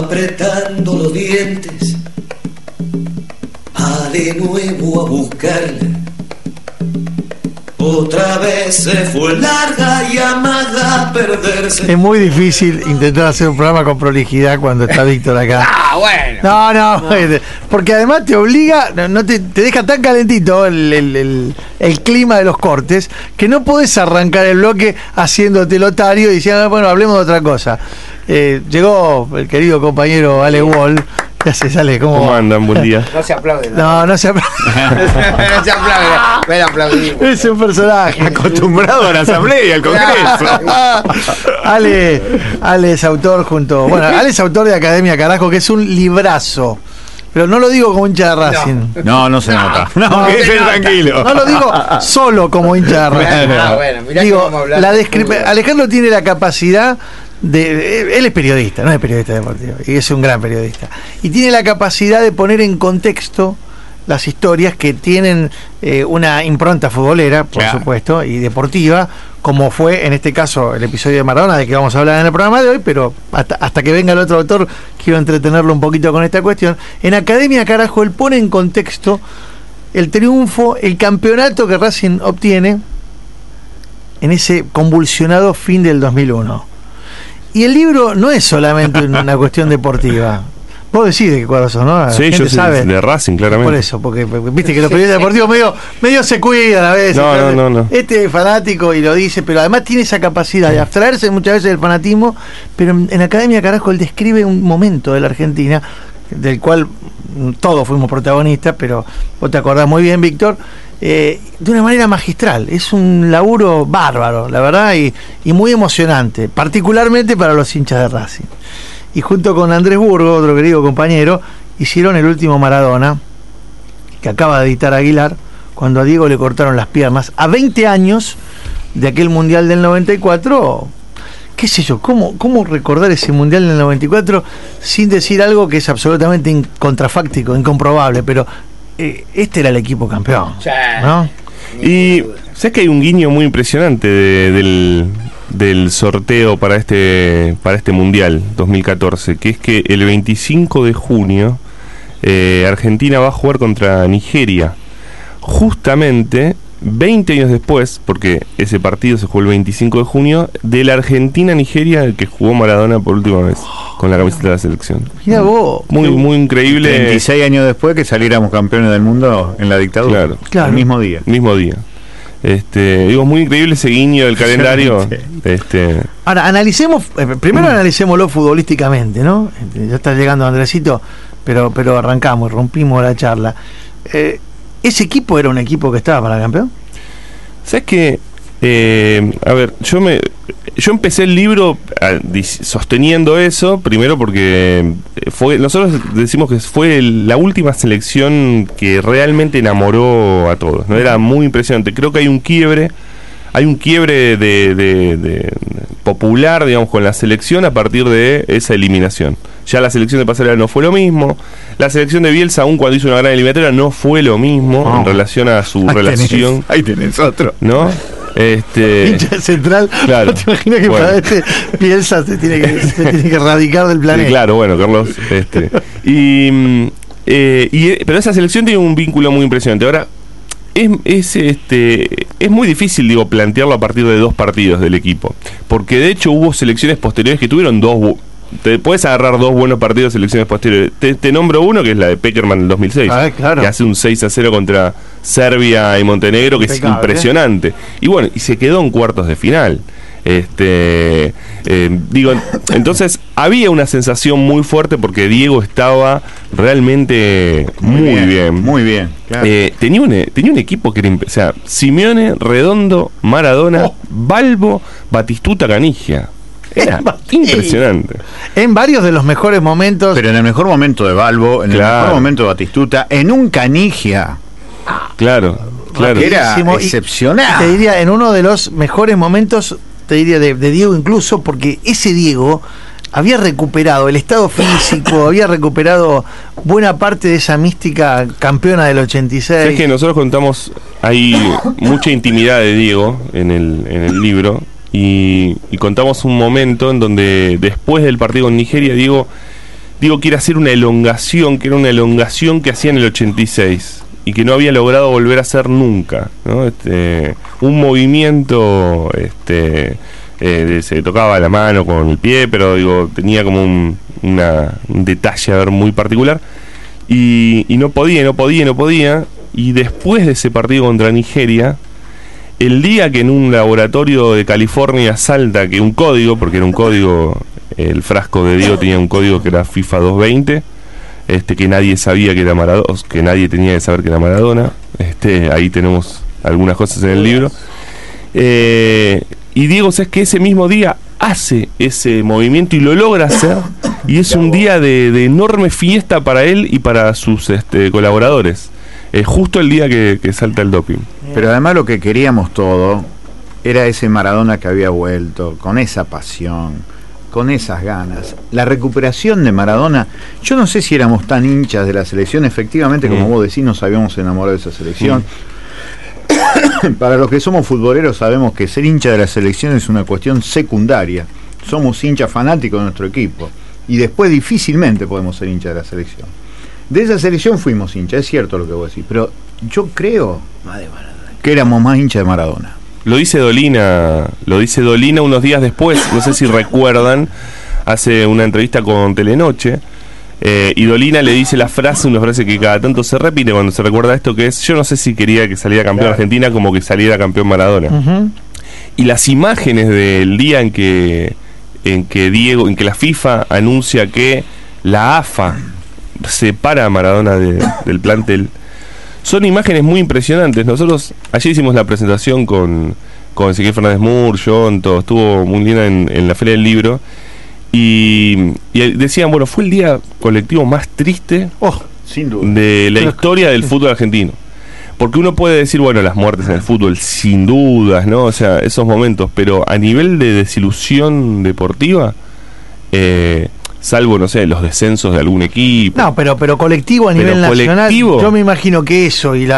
apretando los dientes, va de nuevo a buscarla. Otra vez se fue larga y amaga a perderse. Es muy difícil intentar hacer un programa con prolijidad cuando está Víctor acá. Bueno. No, porque además te obliga, no te deja tan calentito el clima de los cortes que no podés arrancar el bloque haciéndote lotario y diciendo, bueno, hablemos de otra cosa. Llegó el querido compañero Ale Wall. Ya se sale, ¿cómo andan? Buen día. No se aplaude. No se aplaude. No se aplaude. Ven a aplaudir. Es un personaje. Acostumbrado a la asamblea y al congreso. Ale es autor Ale es autor de Academia Carajo, que es un librazo. Pero no lo digo como hincha de Racing. No se nota. No, quédese tranquilo. No lo digo solo como hincha de Racing. Bueno, mirá digo, cómo hablar. Alejandro tiene la capacidad él es periodista, no es periodista deportivo, y es un gran periodista, y tiene la capacidad de poner en contexto las historias que tienen una impronta futbolera, por supuesto, y deportiva, como fue en este caso el episodio de Maradona, de que vamos a hablar en el programa de hoy, pero hasta que venga el otro autor quiero entretenerlo un poquito con esta cuestión. En Academia Carajo él pone en contexto el triunfo, el campeonato que Racing obtiene en ese convulsionado fin del 2001. Y el libro no es solamente una cuestión deportiva. Vos decís de qué cuadro sos, ¿no? Sí, yo soy de Racing, claramente. Por eso, porque viste que los periodistas deportivos medio se cuidan a veces. No. Este es fanático y lo dice, pero además tiene esa capacidad de abstraerse muchas veces del fanatismo. Pero en Academia Carajo él describe un momento de la Argentina del cual todos fuimos protagonistas, pero vos te acordás muy bien, Víctor, de una manera magistral. Es un laburo bárbaro, la verdad, y muy emocionante, particularmente para los hinchas de Racing. Y junto con Andrés Burgo, otro querido compañero, hicieron el último Maradona, que acaba de editar Aguilar, cuando a Diego le cortaron las piernas, a 20 años de aquel Mundial del 94. Qué sé yo, ¿cómo recordar ese Mundial del 94 sin decir algo que es absolutamente contrafáctico, incomprobable? Pero este era el equipo campeón, ¿no? Y sabes que hay un guiño muy impresionante del sorteo para este Mundial 2014, que es que el 25 de junio Argentina va a jugar contra Nigeria, justamente 20 años después, porque ese partido se jugó el 25 de junio, de la Argentina-Nigeria que jugó Maradona por última vez con la camiseta de la selección. Mira vos, muy increíble. 36 años después que saliéramos campeones del mundo en la dictadura. Claro. El mismo día. Digo, muy increíble ese guiño del calendario. Ahora, analicémoslo futbolísticamente, ¿no? Ya está llegando Andresito, pero arrancamos, rompimos la charla. ¿Ese equipo era un equipo que estaba para campeón? ¿Sabes qué? A ver, yo empecé el libro sosteniendo eso, primero porque nosotros decimos que fue la última selección que realmente enamoró a todos, ¿no? Era muy impresionante. Creo que hay un quiebre de popular, digamos, con la selección a partir de esa eliminación. Ya la selección de Pasarela no fue lo mismo. La selección de Bielsa, aún cuando hizo una gran eliminatoria, no fue lo mismo en relación a su relación. Ahí tenés otro, ¿no? Hincha central. Claro. ¿No te imaginas que para Bielsa se tiene que erradicar del planeta? Sí, claro, bueno, Carlos. Pero esa selección tiene un vínculo muy impresionante. Ahora, es muy difícil, digo, plantearlo a partir de dos partidos del equipo, porque de hecho hubo selecciones posteriores que tuvieron te puedes agarrar dos buenos partidos de selecciones posteriores. Te nombro uno, que es la de Peckerman en el 2006, claro, que hace un 6-0 contra Serbia y Montenegro, que es impresionante, y bueno, y se quedó en cuartos de final. Entonces había una sensación muy fuerte porque Diego estaba realmente muy bien. Claro. Tenía un equipo que era, o sea, Simeone, Redondo, Maradona, Balbo, Batistuta, Canigia. Era impresionante. En varios de los mejores momentos. Pero en el mejor momento de Balbo, en el mejor momento de Batistuta, en un Canigia. Claro. Que era excepcional. Te diría, en uno de los mejores momentos, te diría de Diego incluso, porque ese Diego había recuperado el estado físico, había recuperado buena parte de esa mística campeona del 86. Es que nosotros contamos, hay mucha intimidad de Diego en el libro, y contamos un momento en donde después del partido con Nigeria, Diego digo, quiere hacer una elongación, que era una elongación que hacía en el 86 y que no había logrado volver a hacer nunca, ¿no? Un movimiento, se tocaba la mano con el pie, pero digo, tenía como un detalle a ver muy particular, y no podía, y después de ese partido contra Nigeria, el día que en un laboratorio de California salta que un código, porque era un código, el frasco de Diego tenía un código que era FIFA 220, que nadie sabía que era Maradona, que nadie tenía que saber que era Maradona, ahí tenemos algunas cosas en el libro, y Diego, ¿sabes que ese mismo día hace ese movimiento y lo logra hacer? Y es un día de enorme fiesta para él y para sus colaboradores. Justo el día que salta el doping. Pero además lo que queríamos todo era ese Maradona que había vuelto, con esa pasión, con esas ganas. La recuperación de Maradona, yo no sé si éramos tan hinchas de la selección, efectivamente, como vos decís, nos habíamos enamorado de esa selección. Para los que somos futboleros sabemos que ser hincha de la selección es una cuestión secundaria. Somos hinchas fanáticos de nuestro equipo y después difícilmente podemos ser hinchas de la selección. De esa selección fuimos hinchas, es cierto lo que vos decís, pero yo creo que éramos más hinchas de Maradona. Lo dice Dolina unos días después, no sé si recuerdan, hace una entrevista con Telenoche, y Dolina le dice una frase que cada tanto se repite cuando se recuerda esto, que es: yo no sé si quería que saliera campeón Argentina como que saliera campeón Maradona. Y las imágenes del día en que la FIFA anuncia que la AFA separa a Maradona del plantel, son imágenes muy impresionantes. Nosotros ayer hicimos la presentación con Ezequiel Fernández Mur, John, todo, estuvo muy linda en la Feria del Libro, y decían, bueno, fue el día colectivo más triste sin duda, de la historia del fútbol argentino. Porque uno puede decir, bueno, las muertes en el fútbol, sin dudas, ¿no? O sea, esos momentos, pero a nivel de desilusión deportiva, salvo, no sé, los descensos de algún equipo. No, pero colectivo a nivel nacional, yo me imagino que eso y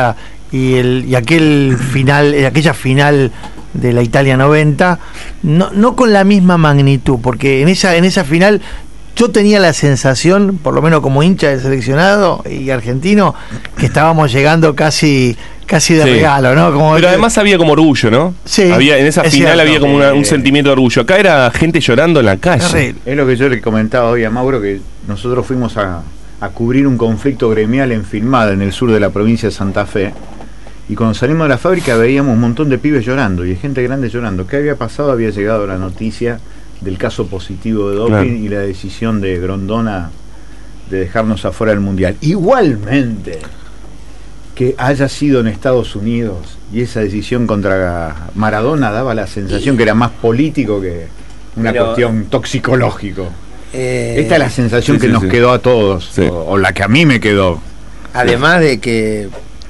aquel final, aquella final de la Italia 90, no con la misma magnitud, porque en esa final yo tenía la sensación, por lo menos como hincha del seleccionado y argentino, que estábamos llegando casi de regalo, ¿no? Pero además había como orgullo, ¿no? Sí. En esa final había como un sentimiento de orgullo. Acá era gente llorando en la calle. Es lo que yo le comentaba hoy a Mauro, que nosotros fuimos a cubrir un conflicto gremial en Filmada, en el sur de la provincia de Santa Fe, y cuando salimos de la fábrica veíamos un montón de pibes llorando y gente grande llorando. ¿Qué había pasado? Había llegado la noticia del caso positivo de doping y la decisión de Grondona de dejarnos afuera del Mundial. Igualmente, que haya sido en Estados Unidos y esa decisión contra Maradona daba la sensación que era más político que una cuestión toxicológico. Esta es la sensación que nos quedó a todos, o la que a mí me quedó. Además de que...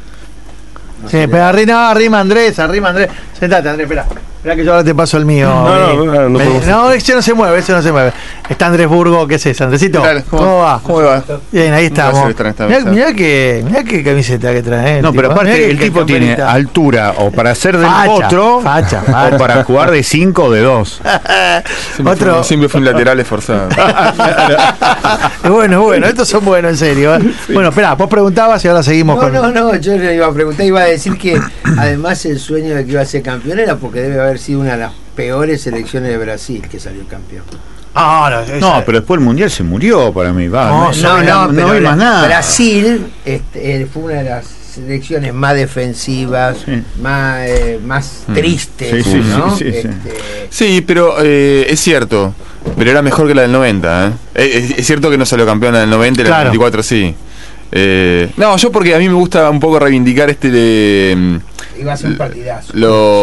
pero arrima Andrés. Sentate, Andrés, espera que yo ahora te paso el mío. Ese no se mueve. Está Andrés Burgo, ¿qué es eso, Andresito? ¿Cómo va? Bien, ahí estamos. Mirá qué camiseta que trae. No, pero aparte el tipo tiene altura o para ser del potro o para jugar de 5 o de 2. Siempre fue un lateral esforzado. Bueno, estos son buenos, en serio. Bueno, espera, vos preguntabas y ahora seguimos con... No, yo le iba a preguntar, iba a decir que además el sueño de que iba a ser campeón era porque debe haber sido una de las peores selecciones de Brasil que salió campeón. No, pero después el Mundial se murió para mí. No vi más nada. Brasil fue una de las selecciones más defensivas, más tristes, ¿no? Sí, pero es cierto, pero era mejor que la del 90. Es cierto que no salió campeona del 90 y la del 94 sí. Yo porque a mí me gusta un poco reivindicar iba a ser un partidazo.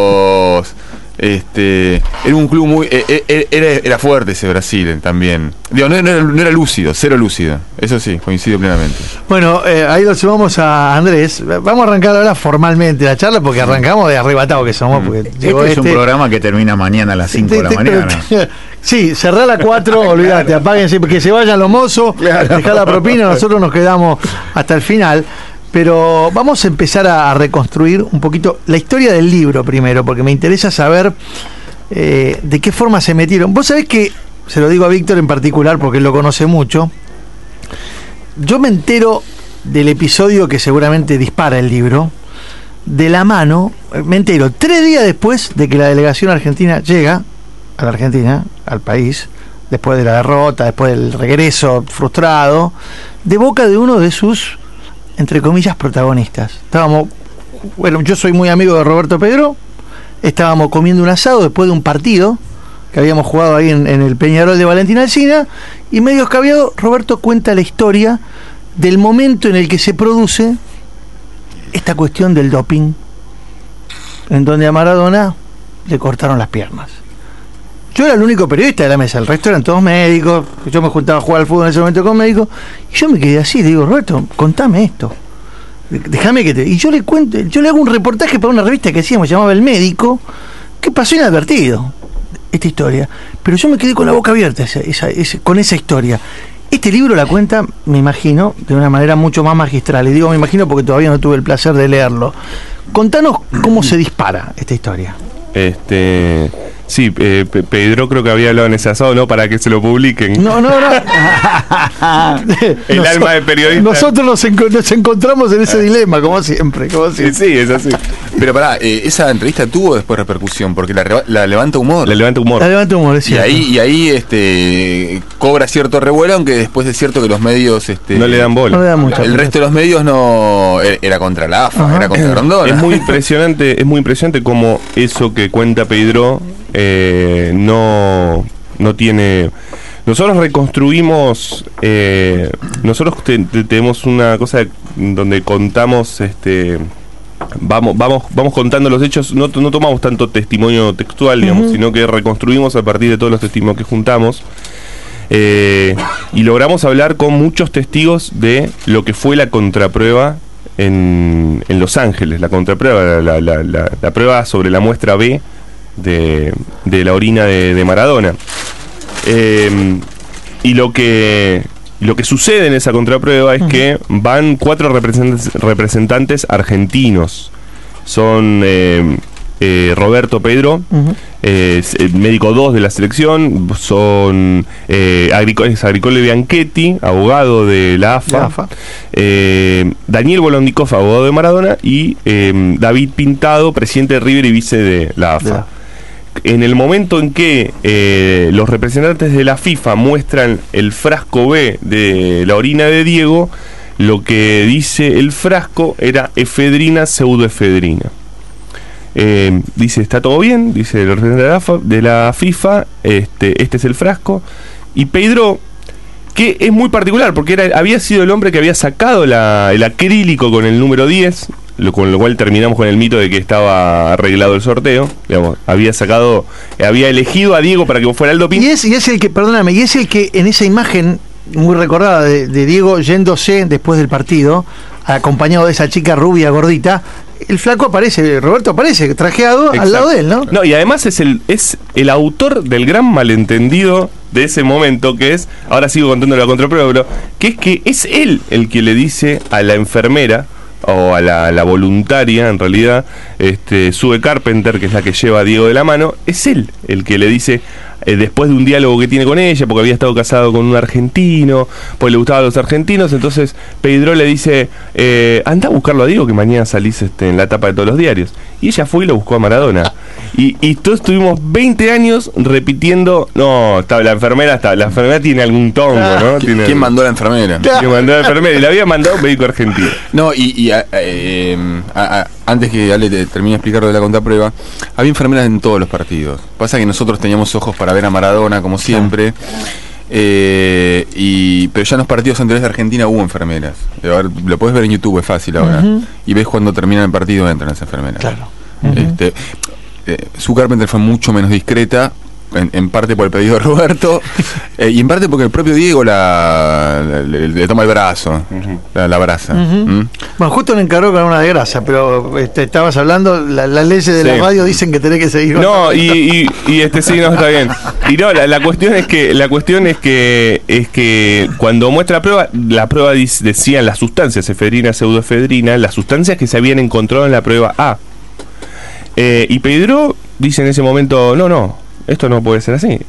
Era un club muy era fuerte ese Brasil también. Digo, no era lúcido, cero lúcido. Eso sí, coincido plenamente. Bueno, ahí lo sumamos a Andrés. Vamos a arrancar ahora formalmente la charla porque arrancamos de arrebatado que somos. Porque es un programa que termina mañana a las 5 de la mañana. Sí, cerrá a las 4, olvídate, apáguense, que se vayan los mozos, dejá la propina, nosotros nos quedamos hasta el final. Pero vamos a empezar a reconstruir un poquito la historia del libro primero, porque me interesa saber de qué forma se metieron. Vos sabés que, se lo digo a Víctor en particular, porque él lo conoce mucho, yo me entero del episodio que seguramente dispara el libro, de la mano, me entero 3 días después de que la delegación argentina llega a la Argentina, al país, después de la derrota, después del regreso frustrado, de boca de uno de sus, entre comillas, protagonistas. Bueno, yo soy muy amigo de Roberto Pedro, estábamos comiendo un asado después de un partido que habíamos jugado ahí en el Peñarol de Valentín Alsina, y medio escabiado, Roberto cuenta la historia del momento en el que se produce esta cuestión del doping, en donde a Maradona le cortaron las piernas. Yo era el único periodista de la mesa, el resto eran todos médicos, yo me juntaba a jugar al fútbol en ese momento con médicos, y yo me quedé así, le digo, Roberto, contame esto, déjame que y yo le cuento, yo le hago un reportaje para una revista que hacíamos, llamaba El Médico, que pasó inadvertido esta historia, pero yo me quedé con la boca abierta con esa historia. Este libro la cuenta, me imagino, de una manera mucho más magistral. Y digo me imagino porque todavía no tuve el placer de leerlo. Contanos cómo se dispara esta historia. Sí, Pedro creo que había hablado en ese asado, ¿no? Para que se lo publiquen. No. El alma de periodista. Nosotros nos encontramos en ese dilema, como siempre. Sí, es así. Pero pará, esa entrevista tuvo después repercusión, porque la levanta humor. La levanta humor, es cierto. Y ahí cobra cierto revuelo, aunque después es cierto que los medios no le dan bola. No le dan mucha el resto de los medios no era contra la AFA, era contra Grondona. Es muy impresionante como eso que cuenta Pedro no tiene. Nosotros reconstruimos, tenemos una cosa donde contamos, vamos contando los hechos, no tomamos tanto testimonio textual, digamos, sino que reconstruimos a partir de todos los testimonios que juntamos, y logramos hablar con muchos testigos de lo que fue la contraprueba en Los Ángeles, la contraprueba, la prueba sobre la muestra B de la orina de Maradona. Y lo que sucede en esa contraprueba es que van 4 representantes argentinos. Son Roberto Pedro, médico 2 de la selección, son Agricole Bianchetti, abogado de la AFA, Daniel Bolondikov, abogado de Maradona, y David Pintado, presidente de River y vice de la AFA. En el momento en que los representantes de la FIFA muestran el frasco B de la orina de Diego, lo que dice el frasco era efedrina, pseudoefedrina. Dice, está todo bien, dice el representante de la FIFA, este es el frasco. Y Pedro, que es muy particular, porque había sido el hombre que había sacado el acrílico con el número 10, con lo cual terminamos con el mito de que estaba arreglado el sorteo. Digamos, había elegido a Diego para que fuera el doping. Y es el que en esa imagen muy recordada de Diego yéndose después del partido, acompañado de esa chica rubia gordita, el flaco aparece, Roberto aparece trajeado. Exacto. Al lado de él, ¿no? No, y además es el autor del gran malentendido de ese momento, que es, ahora sigo contando la contraprueba, pero que es que es él el que le dice a la enfermera, o a la voluntaria, en realidad, Sue Carpenter, que es la que lleva a Diego de la mano, es él el que le dice, después de un diálogo que tiene con ella, porque había estado casado con un argentino, pues le gustaban los argentinos, entonces Pedro le dice, anda a buscarlo a Diego, que mañana salís en la tapa de todos los diarios. Y ella fue y lo buscó a Maradona. Y todos estuvimos 20 años repitiendo, no, la enfermera tiene algún tongo, ¿no? ¿Quién mandó a la enfermera? ¿Quién mandó a la enfermera? Y la había mandado un médico argentino. No, antes que Ale te termine de explicar lo de la contraprueba, había enfermeras en todos los partidos. Pasa que nosotros teníamos ojos para ver a Maradona, como siempre. Pero ya en los partidos anteriores de Argentina hubo enfermeras. Lo podés ver en YouTube, es fácil ahora. Y ves cuando termina el partido entran las enfermeras. Claro. Sue Carpenter fue mucho menos discreta, en parte por el pedido de Roberto, y en parte porque el propio Diego le toma el brazo, la abraza. Bueno, justo le encargó con una desgracia, pero estabas hablando, las leyes de la radio dicen que tenés que seguir. No, sí, no, está bien. Y no, la cuestión es que cuando muestra la prueba decían las sustancias, efedrina, pseudoefedrina, las sustancias que se habían encontrado en la prueba A. Y Pedro dice en ese momento, no, esto no puede ser así.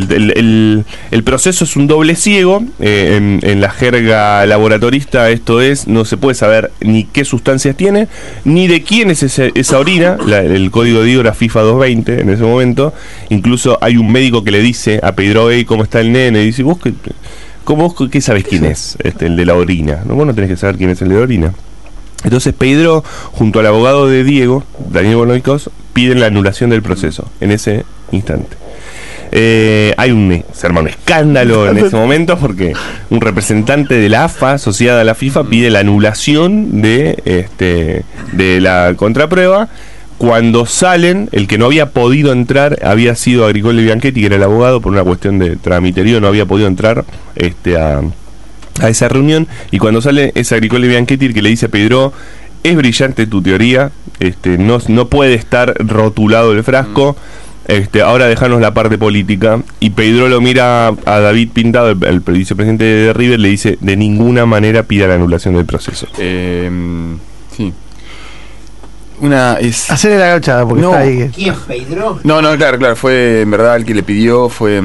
El proceso es un doble ciego. En la jerga laboratorista esto es, no se puede saber ni qué sustancias tiene, ni de quién es esa orina. El código de Diego era FIFA 220 en ese momento. Incluso hay un médico que le dice a Pedro, ¿cómo está el nene? Y dice, ¿vos qué sabés quién es el de la orina? ¿No? Vos no tenés que saber quién es el de la orina. Entonces Pedro, junto al abogado de Diego, Daniel Bonoicos, piden la anulación del proceso en ese instante. Se arma un escándalo en ese momento porque un representante de la AFA, asociada a la FIFA, pide la anulación de la contraprueba. Cuando salen, el que no había podido entrar había sido Agricole Bianchetti, que era el abogado, por una cuestión de tramiterío, no había podido entrar a esa reunión, y cuando sale es Agricole Bianchetti el que le dice a Pedro, es brillante tu teoría, no puede estar rotulado el frasco, ahora dejanos la parte política. Y Pedro lo mira a David Pintado, el vicepresidente de River, le dice, de ninguna manera pida la anulación del proceso. Sí. Una es... Hacerle la gauchada porque está ahí. ¿Quién, Pedro? No, claro, fue en verdad el que le pidió fue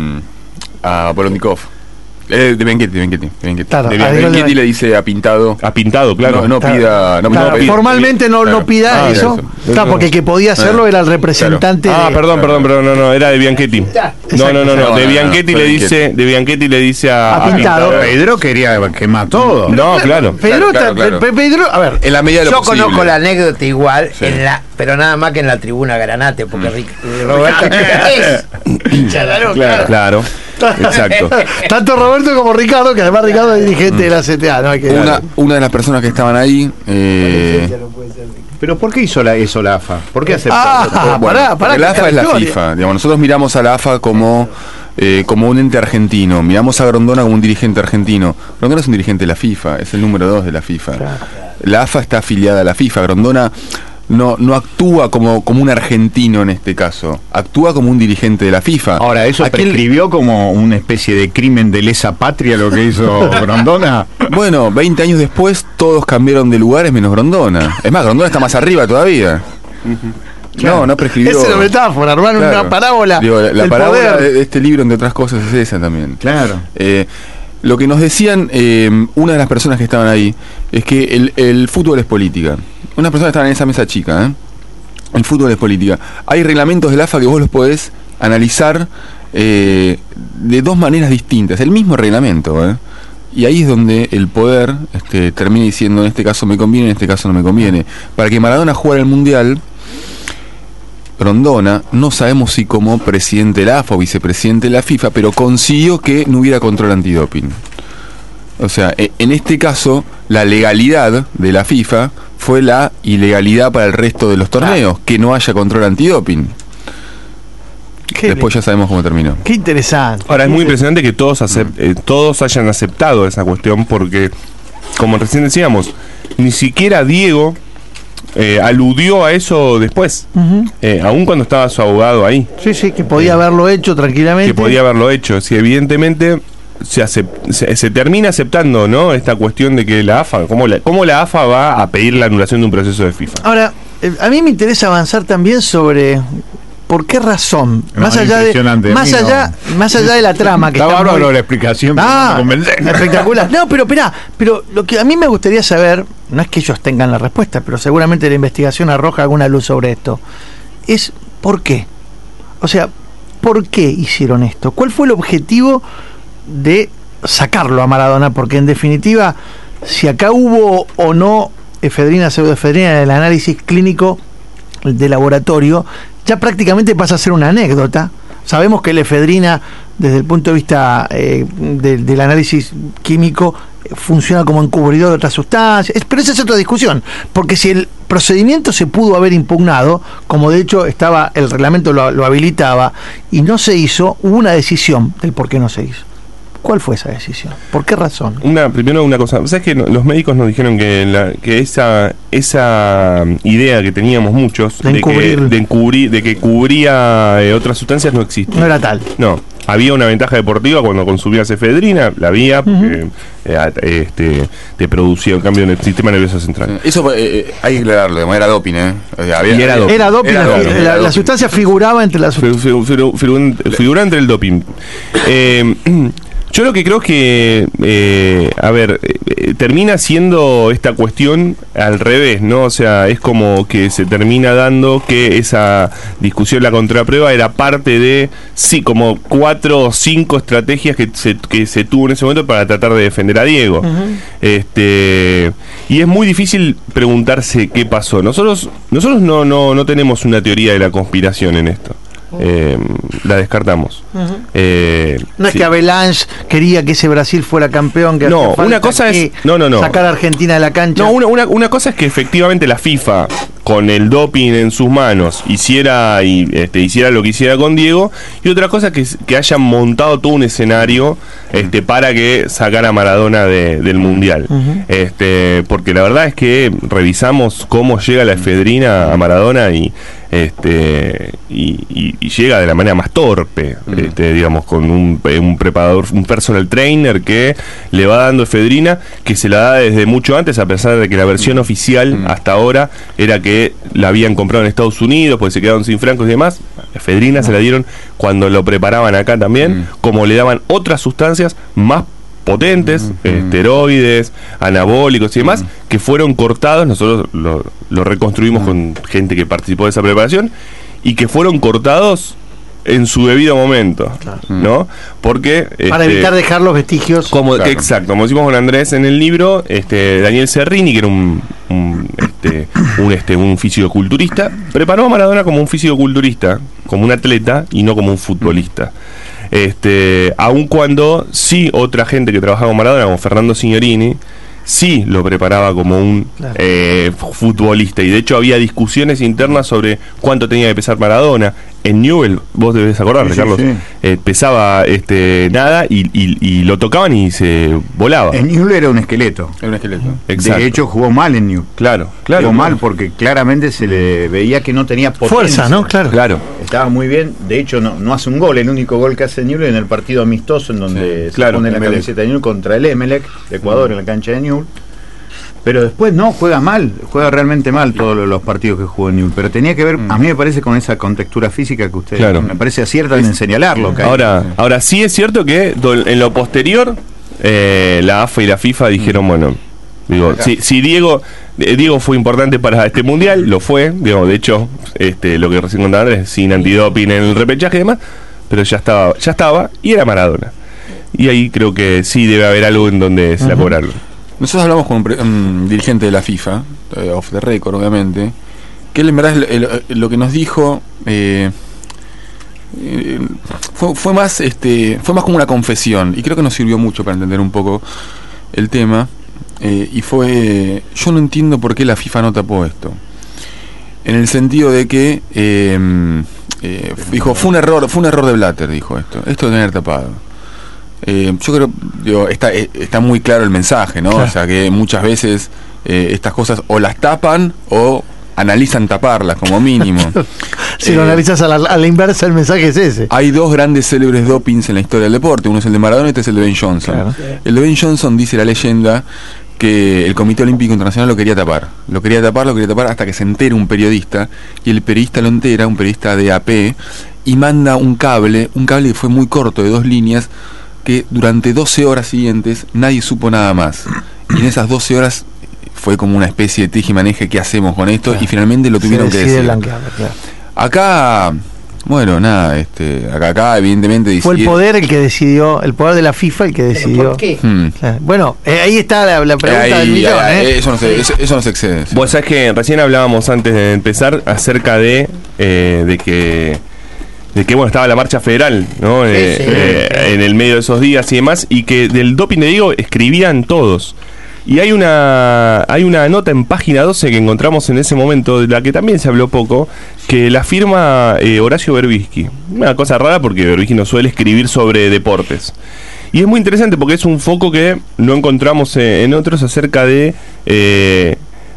a Bolondikov. De Bianchetti. Claro, de Bianchetti le dice a Pintado, claro. No pida. Formalmente no pida eso. Claro, porque el que podía hacerlo era el representante. Perdón, no, era de Bianchetti. No. De Bianchetti le dice a Pintado. Pedro quería quemar todo. No, claro. Pedro, a ver, en la medida de lo yo posible. conozco la anécdota igual, pero nada más que en la tribuna Granate, porque Roberto es hincha de la Boca. Claro. Exacto. Tanto Roberto como Ricardo, que además Ricardo es dirigente de la CTA, ¿no? Una de las personas que estaban ahí. ¿Pero por qué hizo eso la AFA? ¿Por qué aceptó? Pará, la AFA es la FIFA. Digamos, nosotros miramos a la AFA como un ente argentino. Miramos a Grondona como un dirigente argentino. Grondona es un dirigente de la FIFA, es el número 2 de la FIFA. Claro. La AFA está afiliada a la FIFA. Grondona no actúa como un argentino en este caso, actúa como un dirigente de la FIFA. Ahora, ¿eso prescribió como una especie de crimen de lesa patria lo que hizo Grondona? Bueno, 20 años después todos cambiaron de lugares menos Grondona. Es más, Grondona está más arriba todavía. Claro. No prescribió. Esa es la metáfora, hermano, una parábola. Digo, la parábola de este libro, entre otras cosas, es esa también. Claro. Lo que nos decían una de las personas que estaban ahí es que el fútbol es política. Unas personas estaban en esa mesa chica, el fútbol es política. Hay reglamentos del AFA que vos los podés analizar de dos maneras distintas, el mismo reglamento, y ahí es donde el poder termina diciendo, en este caso me conviene, en este caso no me conviene. Para que Maradona jugara el Mundial, Grondona, no sabemos si como presidente de la AFA o vicepresidente de la FIFA, pero consiguió que no hubiera control antidoping. O sea, en este caso, la legalidad de la FIFA fue la ilegalidad para el resto de los torneos, que no haya control antidoping. Después ya sabemos cómo terminó. Qué interesante. Ahora, es muy impresionante que todos hayan aceptado esa cuestión, porque, como recién decíamos, ni siquiera Diego aludió a eso después, aún cuando estaba su abogado ahí. Sí, que podía haberlo hecho tranquilamente. Sí, evidentemente se termina aceptando, ¿no? Esta cuestión de que la AFA, ¿cómo la AFA va a pedir la anulación de un proceso de FIFA? Ahora, a mí me interesa avanzar también sobre por qué razón, más allá de la trama que está bárbaro la explicación, espectacular. No, pero lo que a mí me gustaría saber, no es que ellos tengan la respuesta, pero seguramente la investigación arroja alguna luz sobre esto, es ¿por qué? O sea, ¿por qué hicieron esto? ¿Cuál fue el objetivo de sacarlo a Maradona? Porque en definitiva, si acá hubo o no efedrina, pseudoefedrina en el análisis clínico de laboratorio, ya prácticamente pasa a ser una anécdota. Sabemos que la efedrina, desde el punto de vista del análisis químico, funciona como encubridor de otras sustancias, pero esa es otra discusión, porque si el procedimiento se pudo haber impugnado, como de hecho el reglamento lo habilitaba, y no se hizo, hubo una decisión del por qué no se hizo. ¿Cuál fue esa decisión? ¿Por qué razón? Primero una cosa, ¿sabes que los médicos nos dijeron que esa idea que teníamos muchos de que cubría otras sustancias no existe? No era tal. No. había una ventaja deportiva cuando consumías efedrina, la había, te producía un cambio en el sistema nervioso central. Eso hay que aclararlo, era doping, Era doping, la sustancia figuraba entre las figura entre el doping. Yo lo que creo que, termina siendo esta cuestión al revés, ¿no? O sea, es como que se termina dando que esa discusión, la contraprueba, era parte de, sí, como 4 o 5 estrategias que se tuvo en ese momento para tratar de defender a Diego. Y es muy difícil preguntarse qué pasó. Nosotros no tenemos una teoría de la conspiración en esto. La descartamos. No es que Avalanche quería que ese Brasil fuera campeón, que no, una cosa es sacar a Argentina de la cancha. No, una cosa es que efectivamente la FIFA, con el doping en sus manos, hiciera lo que hiciera con Diego, y otra cosa es que hayan montado todo un escenario para que sacara a Maradona del Mundial. Porque la verdad es que revisamos cómo llega la efedrina a Maradona y llega de la manera más torpe, digamos, con un preparador, un personal trainer que le va dando efedrina, que se la da desde mucho antes, a pesar de que la versión oficial hasta ahora era que la habían comprado en Estados Unidos porque se quedaron sin francos y demás. Efedrina se la dieron cuando lo preparaban acá también, como le daban otras sustancias más potentes, esteroides, anabólicos y demás, que fueron cortados. Nosotros lo reconstruimos con gente que participó de esa preparación, y que fueron cortados en su debido momento, ¿no? Porque para evitar dejar los vestigios. Exacto, como decimos con Andrés en el libro, Daniel Serrini, que era un fisicoculturista, preparó a Maradona como un fisicoculturista, como un atleta y no como un futbolista. Aun cuando sí otra gente que trabajaba con Maradona, como Fernando Signorini, sí lo preparaba como un futbolista, y de hecho había discusiones internas sobre cuánto tenía que pesar Maradona. En Newell, vos debes acordarte, Carlos, pesaba nada y lo tocaban y se volaba. En Newell era un esqueleto. Exacto. De hecho jugó mal en Newell. Claro. Jugó mal porque claramente se le veía que no tenía potencia. Fuerza, ¿no? Claro. Estaba muy bien. De hecho no hace un gol. El único gol que hace Newell en el partido amistoso, en donde se pone la camiseta de Newell contra el Emelec de Ecuador en la cancha de Newell. Pero después juega realmente mal todos los partidos que jugó en Newell. Pero tenía que ver, a mí me parece, con esa contextura física que ustedes me parece aciertan en señalarlo. Ahora sí es cierto que en lo posterior la AFA y la FIFA dijeron, bueno, si Diego fue importante para este mundial, lo fue, de hecho, lo que recién contaba Andrés, sin antidoping en el repechaje y demás, pero ya estaba y era Maradona. Y ahí creo que sí debe haber algo en donde se la cobrarlo. Nosotros hablamos con un dirigente de la FIFA, off the record obviamente, que él en verdad lo que nos dijo fue más como una confesión, y creo que nos sirvió mucho para entender un poco el tema, y fue: yo no entiendo por qué la FIFA no tapó esto, en el sentido de que dijo, fue un error de Blatter, dijo esto de tener tapado. Yo creo, está muy claro el mensaje, ¿no? Claro. O sea, que muchas veces estas cosas o las tapan o analizan taparlas como mínimo. Si lo analizas a la inversa, el mensaje es ese. Hay dos grandes célebres dopings en la historia del deporte. Uno es el de Maradona y este es el de Ben Johnson. Claro. El de Ben Johnson, dice la leyenda, que el Comité Olímpico Internacional lo quería tapar hasta que se entera un periodista, y el periodista lo entera, un periodista de AP, y manda un cable que fue muy corto, de 2 líneas, que durante 12 horas siguientes nadie supo nada más. Y en esas 12 horas fue como una especie de tejimaneje, ¿qué hacemos con esto? Claro. Y finalmente lo tuvieron que decir. Acá, bueno, nada, acá evidentemente fue el poder el que decidió, el poder de la FIFA el que decidió. ¿Por qué? Bueno, ahí está la pregunta del millón. Eso no se excede. Vos sabés que recién hablábamos antes de empezar acerca de que bueno, estaba la marcha federal, ¿no? En el medio de esos días y demás, y que del doping de Diego escribían todos. Y hay una nota en página 12 que encontramos en ese momento, de la que también se habló poco, que la firma Horacio Berbisky. Una cosa rara porque Berbisky no suele escribir sobre deportes. Y es muy interesante porque es un foco que no encontramos en otros, acerca de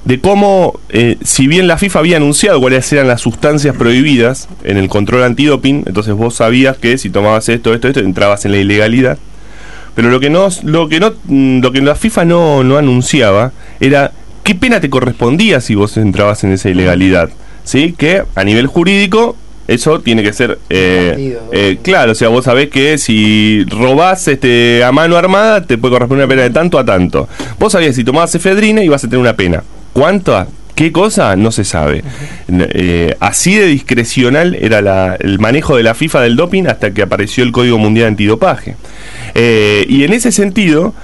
de cómo, si bien la FIFA había anunciado cuáles eran las sustancias prohibidas en el control antidoping, entonces vos sabías que si tomabas esto, entrabas en la ilegalidad. Pero lo que la FIFA no anunciaba era qué pena te correspondía si vos entrabas en esa ilegalidad, ¿sí? Que a nivel jurídico eso tiene que ser claro, o sea, vos sabés que si robás a mano armada te puede corresponder una pena de tanto a tanto. Vos sabías que si tomabas efedrina ibas a tener una pena. ¿Cuánto? ¿Qué cosa? No se sabe. Así de discrecional era el manejo de la FIFA del doping hasta que apareció el Código Mundial Antidopaje. Y en ese sentido,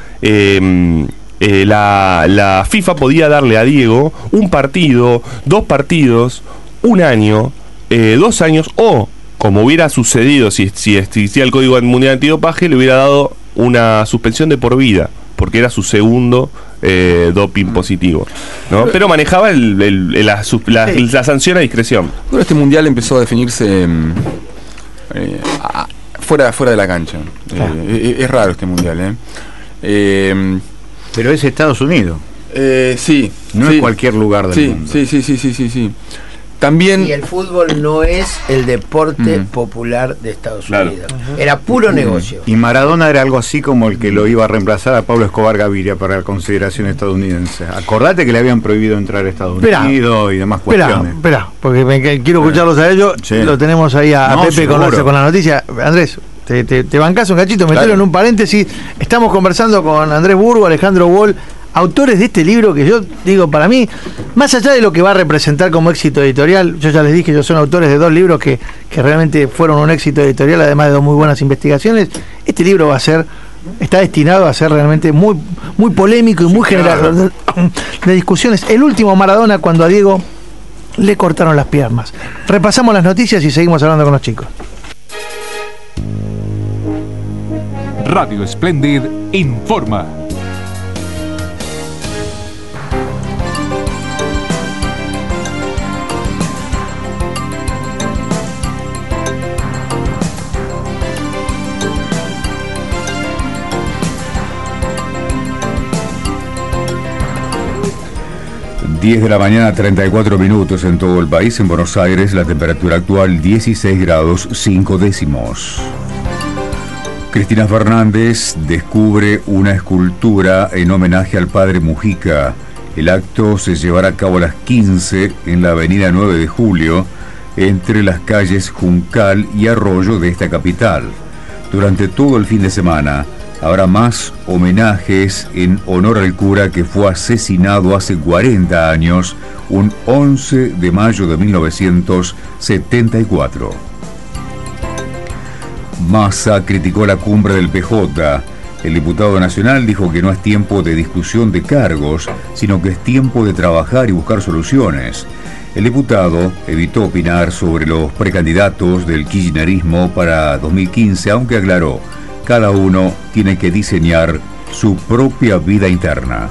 la FIFA podía darle a Diego un partido, 2 partidos, 1 año, 2 años, o, como hubiera sucedido si existía el Código Mundial Antidopaje, le hubiera dado una suspensión de por vida, porque era su segundo doping positivo, ¿no? Pero manejaba la sanción a discreción. Bueno, este mundial empezó a definirse fuera de la cancha. Es raro este mundial, pero es Estados Unidos. Sí. No es cualquier lugar del mundo. Sí. También, y el fútbol no es el deporte popular de Estados Unidos. Era puro negocio. Y Maradona era algo así como el que lo iba a reemplazar a Pablo Escobar Gaviria para la consideración estadounidense. Acordate que le habían prohibido entrar a Estados Unidos y demás cuestiones. Espera, porque quiero escucharlos a ellos. Sí. Lo tenemos ahí a Pepe con la noticia. Andrés, te bancás un cachito, metelo en un paréntesis. Estamos conversando con Andrés Burgo, Alejandro Wall, autores de este libro que yo digo, para mí, más allá de lo que va a representar como éxito editorial, yo ya les dije, ellos son autores de 2 libros que realmente fueron un éxito editorial, además de 2 muy buenas investigaciones. Este libro está destinado a ser realmente muy, muy polémico y muy general de discusiones. El último Maradona, cuando a Diego le cortaron las piernas. Repasamos las noticias y seguimos hablando con los chicos. Radio Splendid informa. ...10 de la mañana, 34 minutos en todo el país. En Buenos Aires, la temperatura actual 16 grados 5 décimos. Cristina Fernández descubre una escultura en homenaje al padre Mujica. El acto se llevará a cabo a las 15 en la avenida 9 de Julio, entre las calles Juncal y Arroyo de esta capital. Durante todo el fin de semana habrá más homenajes en honor al cura que fue asesinado hace 40 años, un 11 de mayo de 1974. Massa criticó la cumbre del PJ. El diputado nacional dijo que no es tiempo de discusión de cargos, sino que es tiempo de trabajar y buscar soluciones. El diputado evitó opinar sobre los precandidatos del kirchnerismo para 2015, aunque aclaró: cada uno tiene que diseñar su propia vida interna.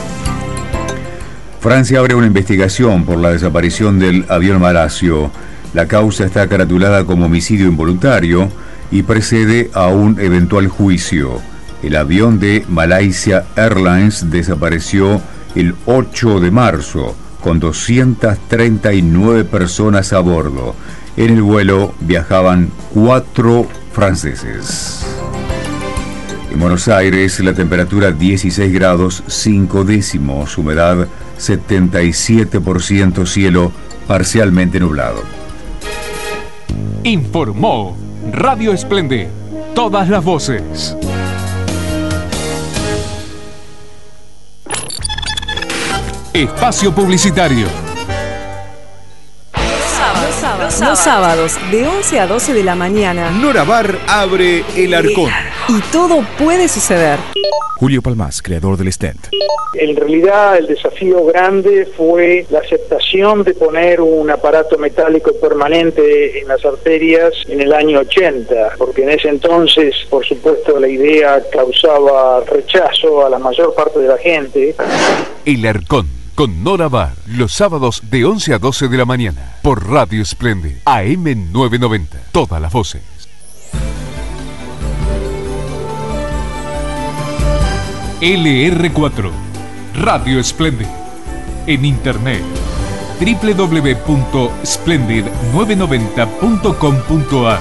Francia abre una investigación por la desaparición del avión Malacio. La causa está caratulada como homicidio involuntario y precede a un eventual juicio. El avión de Malaysia Airlines desapareció el 8 de marzo con 239 personas a bordo. En el vuelo viajaban 4 franceses. En Buenos Aires, la temperatura 16 grados 5 décimos, humedad 77%, cielo parcialmente nublado. Informó Radio Splendid, todas las voces. Espacio publicitario. Los sábados, de 11 a 12 de la mañana. Nora Bar abre El Arcón. Y todo puede suceder. Julio Palmás, creador del Stent. En realidad el desafío grande fue la aceptación de poner un aparato metálico permanente en las arterias en el año 80, porque en ese entonces, por supuesto, la idea causaba rechazo a la mayor parte de la gente. El Arcón, con Nora Bar, los sábados de 11 a 12 de la mañana, por Radio Splendid, AM 990, todas las voces. LR4, Radio Splendid, En internet www.splendid990.com.ar.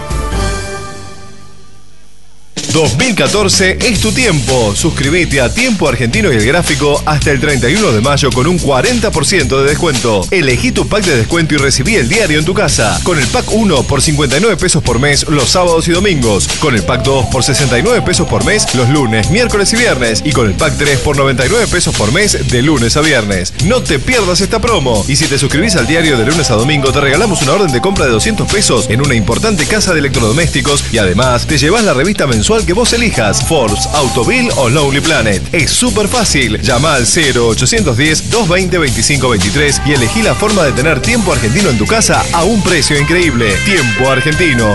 2014 es tu tiempo. Suscríbete a Tiempo Argentino y El Gráfico hasta el 31 de mayo con un 40% de descuento. Elegí tu pack de descuento y recibí el diario en tu casa. Con el pack 1 por 59 pesos por mes los sábados y domingos. Con el pack 2 por 69 pesos por mes los lunes, miércoles y viernes. Y con el pack 3 por 99 pesos por mes de lunes a viernes. No te pierdas esta promo. Y si te suscribís al diario de lunes a domingo te regalamos una orden de compra de 200 pesos en una importante casa de electrodomésticos y además te llevas la revista mensual que vos elijas, Forbes, Autoville o Lonely Planet. Es súper fácil. Llama al 0810-220-2523 y elegí la forma de tener Tiempo Argentino en tu casa a un precio increíble. Tiempo Argentino.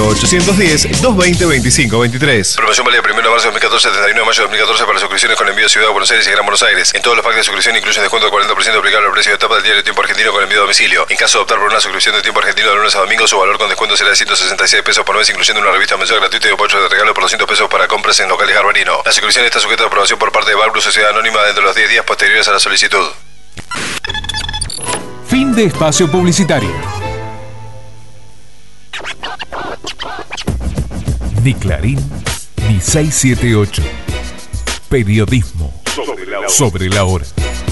0810-220-2523. Promoción válida 1 de marzo de 2014 a 31 de mayo de 2014 para suscripciones con envío a Ciudad de Buenos Aires y Gran Buenos Aires. En todos los packs de suscripción incluyen descuento del 40% aplicable al precio de etapa del diario Tiempo Argentino con envío a domicilio. En caso de optar por una suscripción de Tiempo Argentino de lunes a domingo, su valor con descuento será de 166 pesos por mes, incluyendo una revista mensual gratuita y un pouch de regalo por 200 pesos para compras en locales Garbarino. La suscripción está sujeta a aprobación por parte de Barblue Sociedad Anónima dentro de los 10 días posteriores a la solicitud. Fin de espacio publicitario. Ni Clarín, ni 678. Periodismo sobre la hora.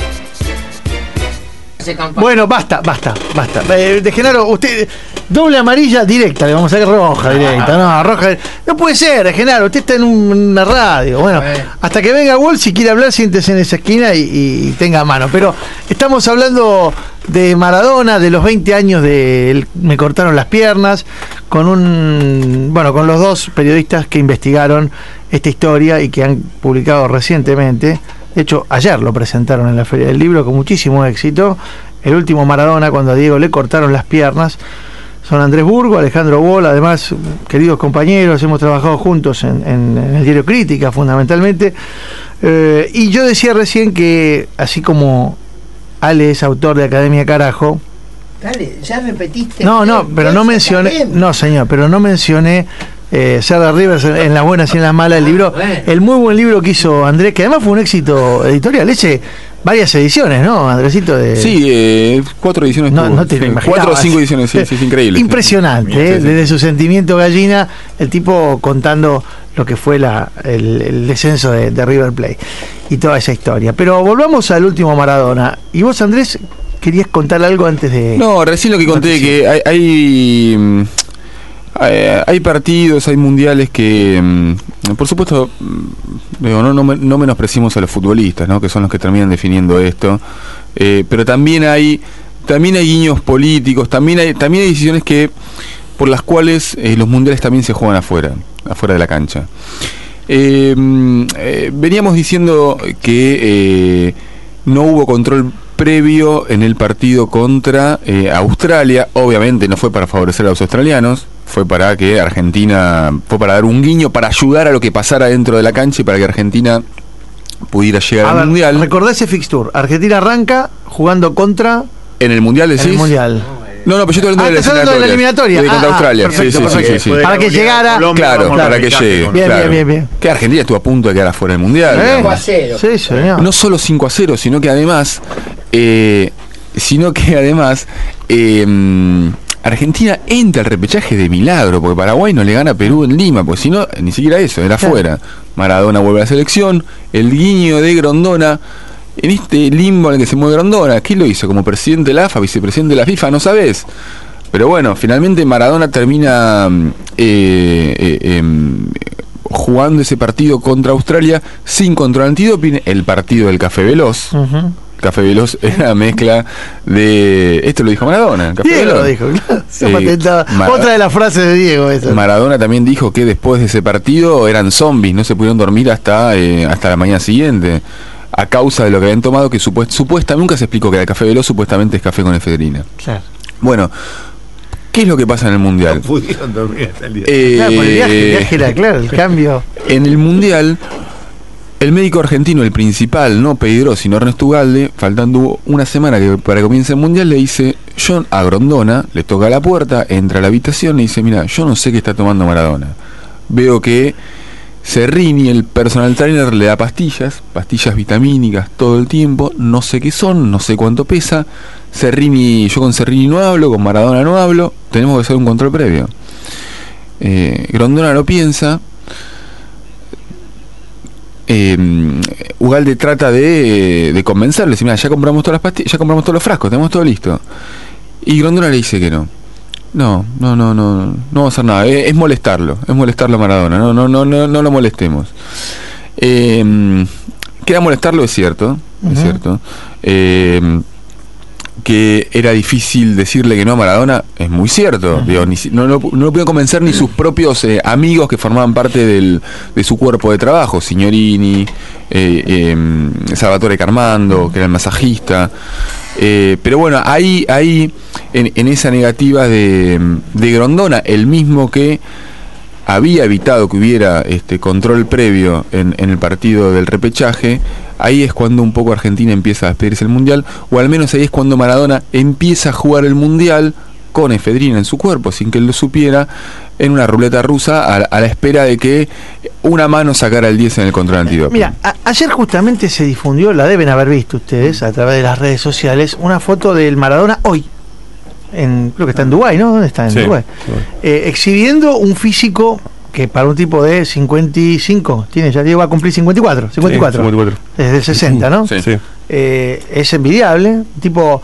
Bueno, basta. De Genaro, usted, doble amarilla directa, le vamos a hacer roja directa. No, roja. No puede ser, de Genaro, usted está en una radio. Bueno, hasta que venga Wall, si quiere hablar, siéntese en esa esquina y tenga a mano. Pero estamos hablando de Maradona, de los 20 años de Me cortaron las piernas, con los dos periodistas que investigaron esta historia y que han publicado recientemente. De hecho, ayer lo presentaron en la Feria del Libro con muchísimo éxito. El último Maradona, cuando a Diego le cortaron las piernas. Son Andrés Burgo, Alejandro Wall, además, queridos compañeros, hemos trabajado juntos en el diario Crítica, fundamentalmente. Y yo decía recién que, así como Ale es autor de Academia Carajo... Dale, ya repetiste. No, pero no mencioné... No, señor, pero no mencioné... Cerda Rivers en las buenas y en las malas, el libro, el muy buen libro que hizo Andrés, que además fue un éxito editorial, ese varias ediciones, ¿no, Andresito? Sí, 4 ediciones. No te lo imaginas. 4 o 5 ediciones, sí, es increíble. Impresionante, sí. Desde su sentimiento gallina, el tipo contando lo que fue el descenso de River Plate y toda esa historia. Pero volvamos al último Maradona. Y vos, Andrés, querías contar algo antes de... No, recién lo que conté, que hay partidos, hay mundiales que, por supuesto, no menospreciamos a los futbolistas, ¿no? Que son los que terminan definiendo esto, pero también hay guiños políticos, también hay decisiones por las cuales los mundiales también se juegan afuera de la cancha. Veníamos diciendo que no hubo control previo en el partido contra Australia. Obviamente no fue para favorecer a los australianos, fue para dar un guiño para ayudar a lo que pasara dentro de la cancha y para que Argentina pudiera llegar al Mundial. Recordá ese fixture. Argentina arranca jugando contra... ¿En el Mundial decís? En el Mundial. No, pero yo estoy hablando de la eliminatoria. Contra Australia. Perfecto, sí. Para que llegara. Claro, para que llegue. Bien. Que Argentina estuvo a punto de quedar afuera del Mundial. 5-0. Sí, señor. No solo 5-0, sino que además Argentina entra al repechaje de milagro, porque Paraguay no le gana a Perú en Lima, pues si no, ni siquiera eso, era afuera. Maradona vuelve a la selección, el guiño de Grondona, en este limbo en el que se mueve Grondona. ¿Qué lo hizo? ¿Como presidente de la AFA, vicepresidente de la FIFA? No sabés. Pero bueno, finalmente Maradona termina jugando ese partido contra Australia sin control antidoping, el partido del Café Veloz. Café Veloz era una mezcla de... Esto lo dijo Maradona. Diego Veloz lo dijo, claro. Otra de las frases de Diego. Maradona también dijo que después de ese partido eran zombies, no se pudieron dormir hasta la mañana siguiente, a causa de lo que habían tomado, que supuestamente nunca se explicó que el Café Veloz supuestamente es café con efedrina. Claro. Bueno, ¿qué es lo que pasa en el Mundial? No pudieron dormir hasta el día. Claro, por el viaje era claro, el cambio. En el Mundial... El médico argentino, el principal, no Pedro, sino Ernesto Ugalde, faltando una semana para que comience el Mundial, le dice, a Grondona, le toca la puerta, entra a la habitación y dice, mira, yo no sé qué está tomando Maradona. Veo que Serrini, el personal trainer, le da pastillas vitamínicas todo el tiempo, no sé qué son, no sé cuánto pesa. Serrini, yo con Serrini no hablo, con Maradona no hablo, tenemos que hacer un control previo. Grondona lo piensa. Ugalde trata de convencerle, dice, mira, ya compramos todas las pastillas, ya compramos todos los frascos, tenemos todo listo. Y Grondona le dice que no vamos a hacer nada, es molestarlo a Maradona, no lo molestemos. Que era molestarlo, es cierto, que era difícil decirle que no a Maradona, es muy cierto. Digo, no lo pudieron convencer ni sus propios amigos que formaban parte de su cuerpo de trabajo, Signorini, Salvatore Carmando, que era el masajista. Pero bueno, ahí en esa negativa de Grondona, el mismo que había evitado que hubiera control previo en el partido del repechaje, ahí es cuando un poco Argentina empieza a despedirse del Mundial, o al menos ahí es cuando Maradona empieza a jugar el Mundial con efedrina en su cuerpo, sin que él lo supiera, en una ruleta rusa, a la espera de que una mano sacara el 10 en el control antidoping. Mira, ayer justamente se difundió, la deben haber visto ustedes a través de las redes sociales, una foto del Maradona hoy, creo que está en Dubái, ¿no? ¿Dónde está? En Dubái. Exhibiendo un físico que para un tipo de 55, ya va a cumplir 54. Desde el 60, ¿no? Sí. Es envidiable, un tipo,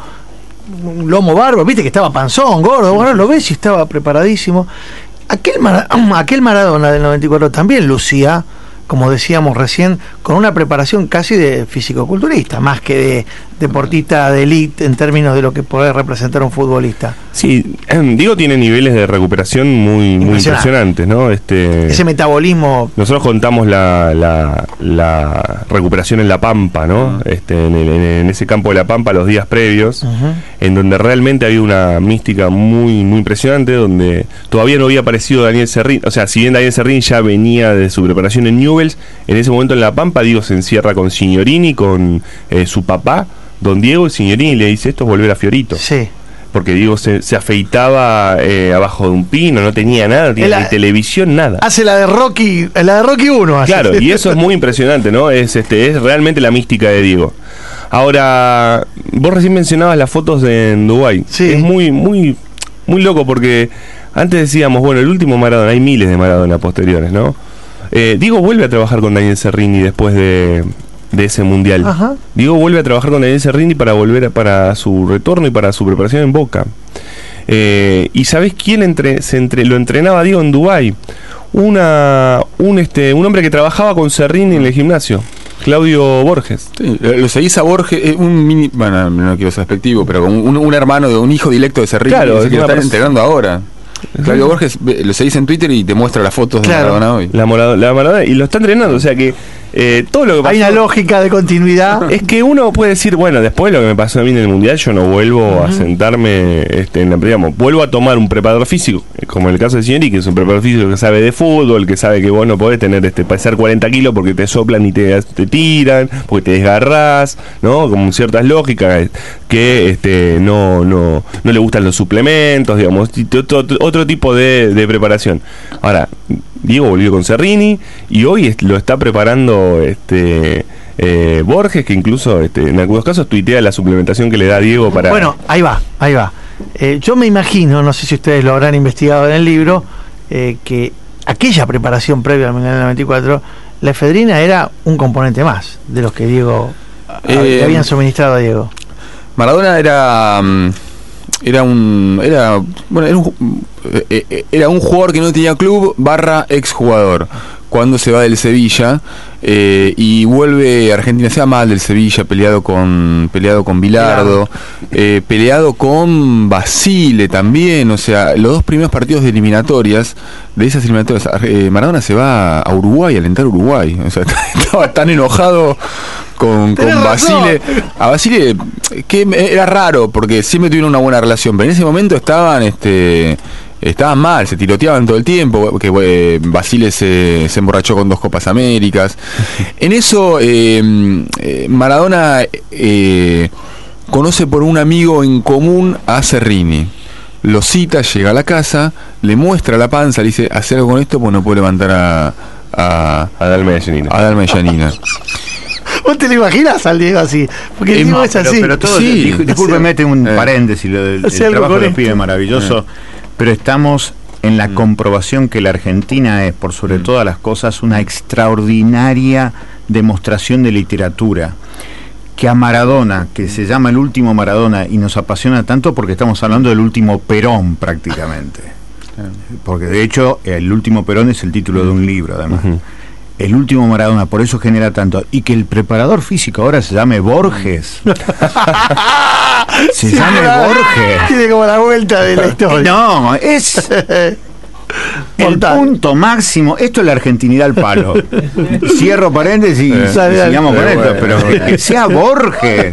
un lomo barbo, viste que estaba panzón, gordo, bueno, lo ves y estaba preparadísimo. Aquel Maradona del 94 también lucía, como decíamos recién, con una preparación casi de fisicoculturista, más que de deportista de élite en términos de lo que puede representar un futbolista. Sí, Diego tiene niveles de recuperación muy impresionantes, ¿no? Ese metabolismo. Nosotros contamos la recuperación en La Pampa, ¿no? En ese campo de La Pampa los días previos, en donde realmente había una mística muy impresionante, donde todavía no había aparecido Daniel Serrín. O sea, si bien Daniel Serrín ya venía de su preparación en Newell's, en ese momento en La Pampa Diego se encierra con Signorini, con su papá, don Diego, y Signorini le dice, esto es volver a Fiorito. Sí. Porque Diego se afeitaba abajo de un pino, no tenía nada, no tenía ni televisión, nada. Hace la de Rocky 1. Claro, y eso es muy impresionante, ¿no? Es realmente la mística de Diego. Ahora, vos recién mencionabas las fotos en Dubái. Sí. Es muy loco porque antes decíamos, bueno, el último Maradona, hay miles de Maradona posteriores, ¿no? Diego vuelve a trabajar con Daniel Serrini después de ese Mundial. Ajá. Diego vuelve a trabajar con Daniel Serrini para su retorno y para su preparación en Boca. ¿Y sabés quién lo entrenaba a Diego en Dubái? Un hombre que trabajaba con Serrini en el gimnasio, Claudio Borges. Sí, lo seguís a Borges, bueno, no quiero ser despectivo, pero un hermano de un hijo directo de Serrini, claro, que lo están entrenando ahora. Claudio Borges, lo seguís en Twitter y te muestra las fotos de Maradona hoy. La Maradona, y lo está entrenando, o sea que todo lo que pasó, hay una lógica de continuidad. Es que uno puede decir, bueno, después de lo que me pasó a mí en el Mundial, yo no vuelvo a sentarme, digamos, vuelvo a tomar un preparador físico, como en el caso de Signorini, que es un preparador físico que sabe de fútbol, que sabe que vos no podés pesar 40 kilos porque te soplan y te tiran, porque te desgarrás, ¿no? Como ciertas lógicas que no le gustan los suplementos, digamos, otro tipo de preparación. Ahora, Diego volvió con Serrini y hoy lo está preparando Borges, que incluso en algunos casos tuitea la suplementación que le da Diego para... Bueno, ahí va. Yo me imagino, no sé si ustedes lo habrán investigado en el libro, que aquella preparación previa al Mundial del 94, la efedrina era un componente más de los que Diego habían suministrado a Diego. Maradona era un jugador que no tenía club / exjugador. Cuando se va del Sevilla y vuelve a Argentina, se va mal del Sevilla, peleado con Bilardo, peleado con Basile también. O sea, los dos primeros partidos de eliminatorias, Maradona se va a Uruguay, a alentar a Uruguay. O sea, estaba tan enojado con Basile. A Basile, que era raro porque siempre tuvieron una buena relación, pero en ese momento estaban mal, se tiroteaban todo el tiempo, que Basile se emborrachó con 2 Copas Américas. En eso Maradona conoce por un amigo en común a Serrini, lo cita, llega a la casa, le muestra la panza, le dice, hacer algo con esto porque no puedo levantar Dalma y Yanina. ¿Vos te lo imaginas al Diego así? Porque el Diego es así. Pero todo, sí, disculpe, mete un paréntesis, el trabajo de los pibes maravilloso, pero estamos en la comprobación que la Argentina es, por sobre todas las cosas, una extraordinaria demostración de literatura. Que a Maradona, que se llama el último Maradona, y nos apasiona tanto porque estamos hablando del último Perón prácticamente. Porque de hecho el último Perón es el título de un libro, además. El último Maradona, por eso genera tanto. Y que el preparador físico ahora se llame Borges. Se llame Borges. Tiene como la vuelta de la historia. No, es el punto máximo. Esto es la argentinidad al palo. Cierro paréntesis y sigamos con esto. Pero que sea Borges.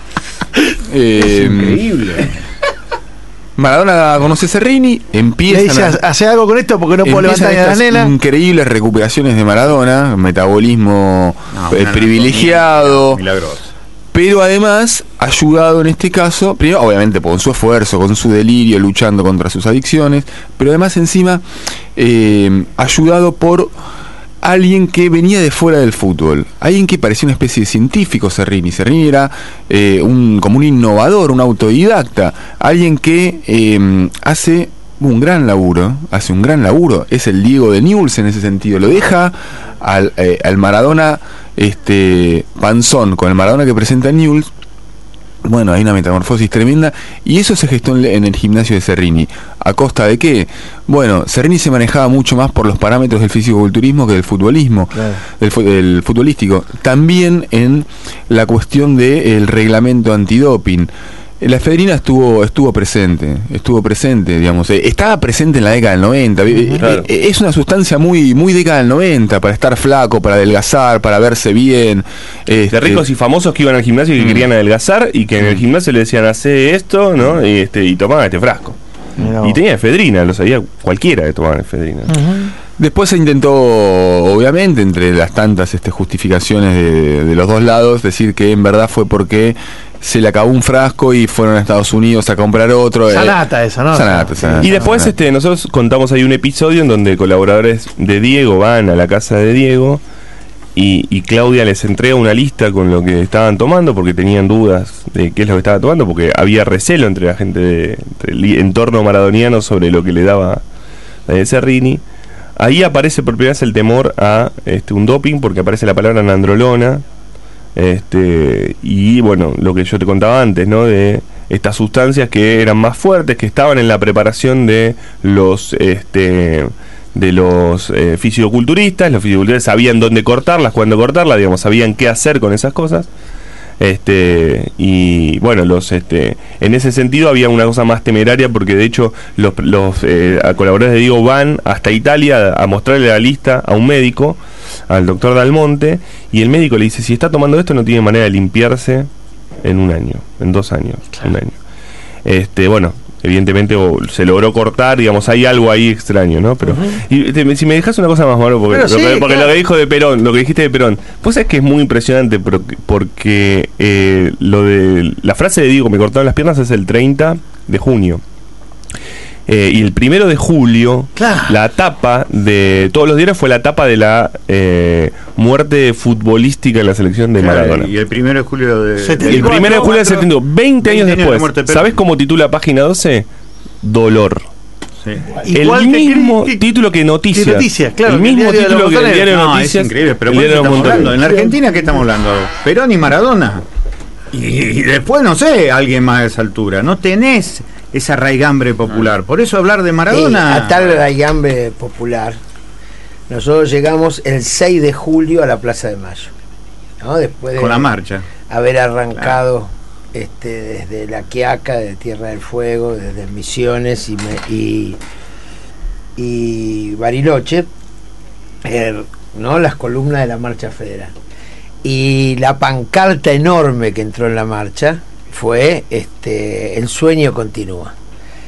Es increíble. Maradona conoce a Serrini, empieza. Le dice, hace algo con esto porque no puedo levantar a la nena. Increíbles recuperaciones de Maradona, metabolismo privilegiado. Milagroso. Pero además, ayudado en este caso, primero, obviamente, con su esfuerzo, con su delirio, luchando contra sus adicciones, pero además encima, ayudado por alguien que venía de fuera del fútbol, alguien que parecía una especie de científico. Serrini era como un innovador, un autodidacta, alguien que hace un gran laburo, es el Diego de Newell's en ese sentido, lo deja al Maradona panzón con el Maradona que presenta Newell's. Bueno, hay una metamorfosis tremenda y eso se gestó en el gimnasio de Serrini. ¿A costa de qué? Bueno, Serrini se manejaba mucho más por los parámetros del fisicoculturismo que del futbolismo, claro, del futbolístico. También en la cuestión del reglamento antidoping. La efedrina estuvo presente, digamos, estaba presente en la década del 90. Claro. Es una sustancia muy década del 90 para estar flaco, para adelgazar, para verse bien. De ricos y famosos que iban al gimnasio y que querían adelgazar y que en el gimnasio le decían, hace esto, ¿no? Y tomaban este frasco. Y tenía efedrina, lo sabía cualquiera que tomaba efedrina. Después se intentó, obviamente, entre las tantas justificaciones de los dos lados, decir que en verdad fue porque se le acabó un frasco y fueron a Estados Unidos a comprar otro. Sanata esa, ¿no? Sanata. Y después nosotros contamos ahí un episodio en donde colaboradores de Diego van a la casa de Diego y Claudia les entrega una lista con lo que estaban tomando porque tenían dudas de qué es lo que estaba tomando, porque había recelo entre la gente del entorno maradoniano sobre lo que le daba Serrini. Ahí aparece por primera vez el temor a un doping, porque aparece la palabra nandrolona. Y bueno, lo que yo te contaba antes, ¿no? De estas sustancias que eran más fuertes, que estaban en la preparación de los fisicoculturistas. Los fisicoculturistas sabían dónde cortarlas, cuándo cortarlas, digamos, sabían qué hacer con esas cosas. Y bueno, en ese sentido había una cosa más temeraria, porque de hecho los colaboradores de Diego van hasta Italia a mostrarle la lista a un médico, al doctor Dalmonte, y el médico le dice, si está tomando esto no tiene manera de limpiarse en un año, en 2 años, claro. Un año. Bueno, evidentemente se logró cortar, digamos, hay algo ahí extraño, ¿no? Pero y si me dejas una cosa más, Mauro, porque claro. Lo que dijo de Perón, lo que dijiste de Perón, pues es que es muy impresionante porque lo de la frase de Diego, me cortaron las piernas, es el 30 de junio. Y el 1 de julio, claro, la tapa de todos los diarios fue la tapa de la muerte futbolística en la selección de Maradona. Y el 1 de julio de... El 1 de julio del 72, 20 años después. ¿Sabés cómo titula página 12? Dolor. Sí. El mismo título que Noticias. Claro, el mismo título que el diario Noticias. Es increíble, pero estamos hablando. En la Argentina, ¿qué estamos hablando? Perón y Maradona. Y después, no sé, alguien más de esa altura. No tenés esa raigambre popular. Por eso hablar de Maradona... A tal raigambre popular, nosotros llegamos el 6 de julio a la Plaza de Mayo, ¿no? Después de con la marcha, haber arrancado desde La Quiaca, de Tierra del Fuego, desde Misiones y Bariloche, ¿no? Las columnas de la Marcha Federal. Y la pancarta enorme que entró en la marcha fue el sueño continúa.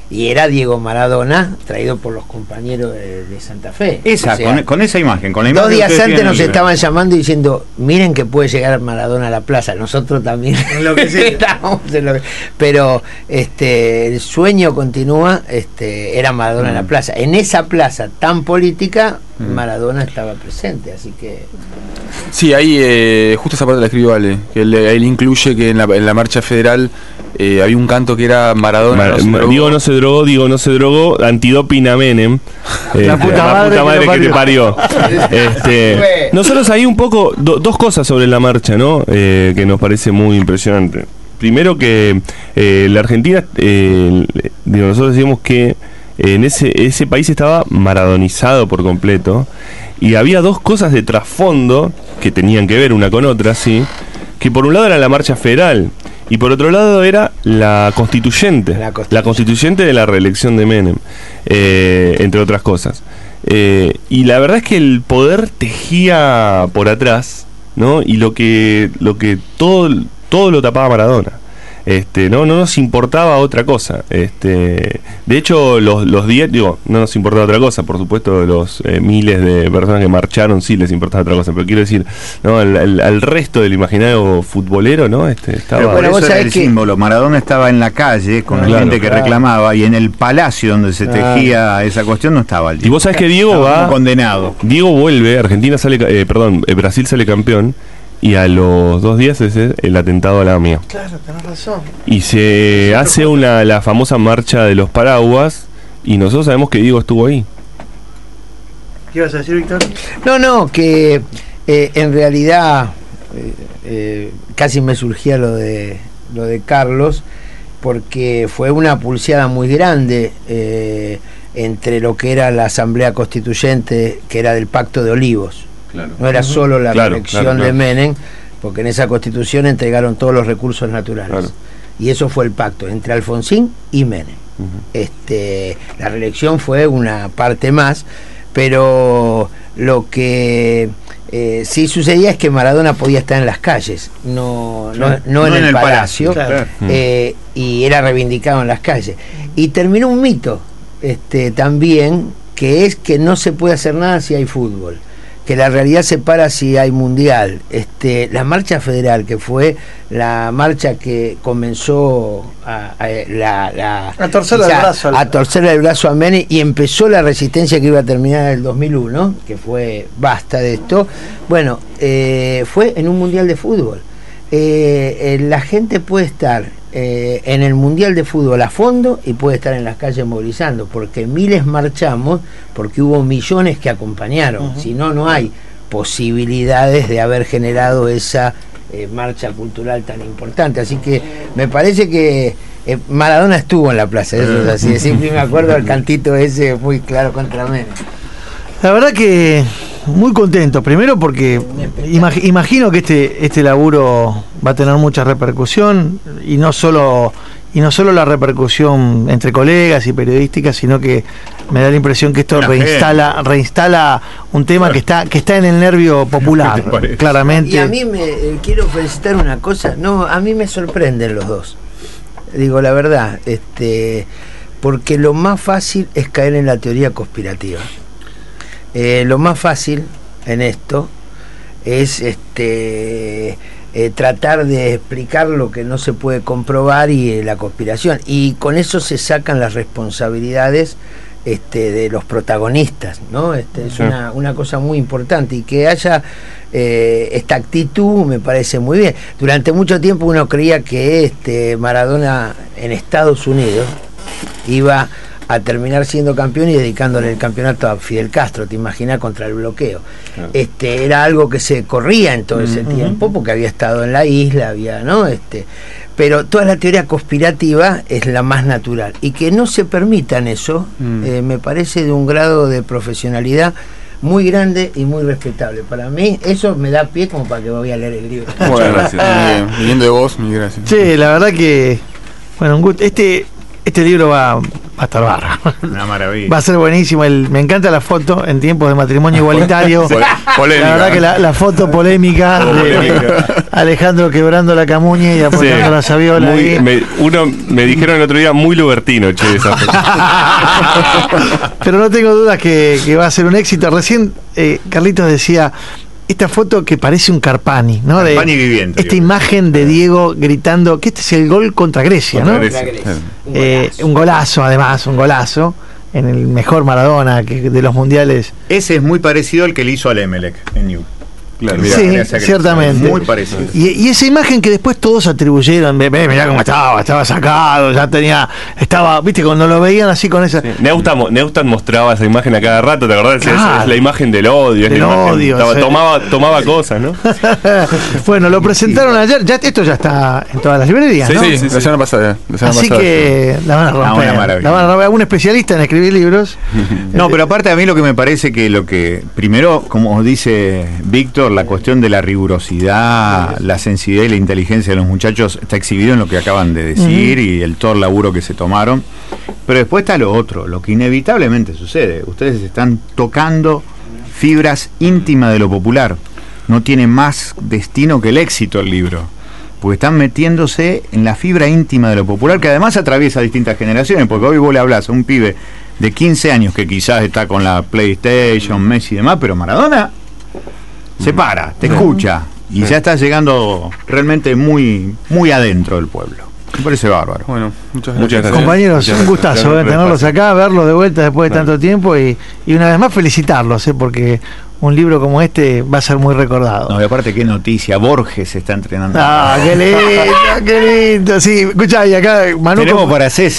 y era Diego Maradona, traído por los compañeros de Santa Fe. Esa, O sea, con esa imagen, con la imagen. 2 días que ustedes antes tienen nos en el- estaban llamando y diciendo, miren que puede llegar Maradona a la plaza. Nosotros también estábamos en lo que- pero el sueño continúa, era Maradona en la plaza. En esa plaza tan política, Maradona estaba presente, así que Sí, ahí justo esa parte la escribió Ale, que él incluye que en la marcha federal había un canto que era Maradona. Diego no se drogó, antidoping a Menem. La puta madre que te parió. Fue. Nosotros ahí un poco, dos cosas sobre la marcha, ¿no? Que nos parece muy impresionante. Primero que la Argentina, nosotros decimos que en ese país estaba maradonizado por completo, y había dos cosas de trasfondo que tenían que ver una con otra, sí, que por un lado era la marcha federal y por otro lado era la constituyente, la constituyente de la reelección de Menem, entre otras cosas. Y la verdad es que el poder tejía por atrás, ¿no? Y lo que todo lo tapaba Maradona. No nos importaba otra cosa. De hecho, los días, no nos importaba otra cosa. Por supuesto, los miles de personas que marcharon sí les importaba otra cosa. Pero quiero decir, ¿no? Al resto del imaginario futbolero, ¿no? Estaba. Pero por eso era el símbolo. Maradona estaba en la calle con la gente que reclamaba, y en el palacio donde se tejía esa cuestión no estaba el Y vos sabés que Diego estaba va como condenado. Diego vuelve, Brasil sale campeón. Y a los 2 días es el atentado a la AMIA. Claro, tenés razón. Y se hace la famosa marcha de los paraguas, y nosotros sabemos que Diego estuvo ahí. ¿Qué ibas a decir, Víctor? No, que en realidad casi me surgía lo de Carlos, porque fue una pulseada muy grande entre lo que era la Asamblea Constituyente, que era del Pacto de Olivos. Claro. No era solo la reelección de Menem, porque en esa constitución entregaron todos los recursos naturales. Claro. Y eso fue el pacto entre Alfonsín y Menem. La reelección fue una parte más, pero lo que sí sucedía es que Maradona podía estar en las calles, no en el palacio, claro. Y era reivindicado en las calles. Y terminó un mito también, que es que no se puede hacer nada si hay fútbol, que la realidad se para si hay mundial. La marcha federal, que fue la marcha que comenzó a torcerle el brazo a Menem, y empezó la resistencia que iba a terminar en el 2001, que fue basta de esto. Bueno, fue en un mundial de fútbol. La gente puede estar en el mundial de fútbol a fondo y puede estar en las calles movilizando, porque miles marchamos porque hubo millones que acompañaron. Si no, no hay posibilidades de haber generado esa marcha cultural tan importante. Así que me parece que Maradona estuvo en la plaza, eso es así. Siempre me acuerdo del cantito ese muy claro contra Menem. La verdad que muy contento, primero porque imagino que este laburo va a tener mucha repercusión, y no solo la repercusión entre colegas y periodísticas, sino que me da la impresión que esto reinstala un tema que está en el nervio popular, claramente. Y a mí quiero felicitar una cosa, a mí me sorprenden los dos, digo la verdad, porque lo más fácil es caer en la teoría conspirativa. Lo más fácil en esto es tratar de explicar lo que no se puede comprobar y la conspiración, y con eso se sacan las responsabilidades de los protagonistas, ¿no? Es una cosa muy importante, y que haya esta actitud me parece muy bien. Durante mucho tiempo uno creía que Maradona en Estados Unidos iba a terminar siendo campeón y dedicándole el campeonato a Fidel Castro, te imaginas, contra el bloqueo. Claro. Era algo que se corría en todo ese tiempo, porque había estado en la isla, ¿no? Pero toda la teoría conspirativa es la más natural, y que no se permitan eso, me parece de un grado de profesionalidad muy grande y muy respetable. Para mí eso me da pie como para que voy a leer el libro. Muchas gracias. Viniendo de vos, mil gracias. Sí, la verdad que, bueno, un gusto. Este libro va Va a estar bárbaro. Una maravilla. Va a ser buenísimo. Me encanta la foto en tiempos de matrimonio igualitario. Polémica. La verdad que la foto polémica de Alejandro quebrando la camuña y apoyando la sabiola. Me dijeron el otro día muy lubertino, che, esa foto. Pero no tengo dudas que va a ser un éxito. Recién Carlitos decía esta foto que parece un Carpani, ¿no? Carpani viviente. Esta imagen de Diego gritando que este es el gol contra Grecia, ¿no? Un golazo, además, un golazo en el mejor Maradona de los mundiales. Ese es muy parecido al que le hizo al Emelec en New. Claro, sí, ciertamente. Muy parecido. Y esa imagen que después todos atribuyeron, mirá cómo estaba sacado, ya estaba, viste, cuando lo veían así con esa. Sí. Neustan mostraba esa imagen a cada rato, ¿te acordás? Claro. Es la imagen del odio. Tomaba cosas, ¿no? Bueno, lo presentaron ayer, esto ya está en todas las librerías, ¿no? Sí, la semana pasada. Así que la van a romper. La van a romper. Algún especialista en escribir libros. No, pero aparte a mí lo que me parece que primero, como dice Víctor, la cuestión de la rigurosidad, la sensibilidad y la inteligencia de los muchachos está exhibido en lo que acaban de decir y todo el laburo que se tomaron. Pero después está lo otro, lo que inevitablemente sucede. Ustedes están tocando fibras íntimas de lo popular. No tiene más destino que el éxito el libro. Porque están metiéndose en la fibra íntima de lo popular, que además atraviesa distintas generaciones. Porque hoy vos le hablás a un pibe de 15 años que quizás está con la PlayStation, Messi y demás, pero Maradona se para, te escucha y ya está llegando realmente muy, muy adentro del pueblo. Me parece bárbaro. Bueno, muchas gracias. Compañeros, un gustazo tenerlos acá, verlos de vuelta después de tanto tiempo y una vez más felicitarlos, porque un libro como este va a ser muy recordado. No, y aparte qué noticia, Borges se está entrenando. Qué lindo, qué lindo. Sí, escuchá, y acá Manu, tenemos para hacer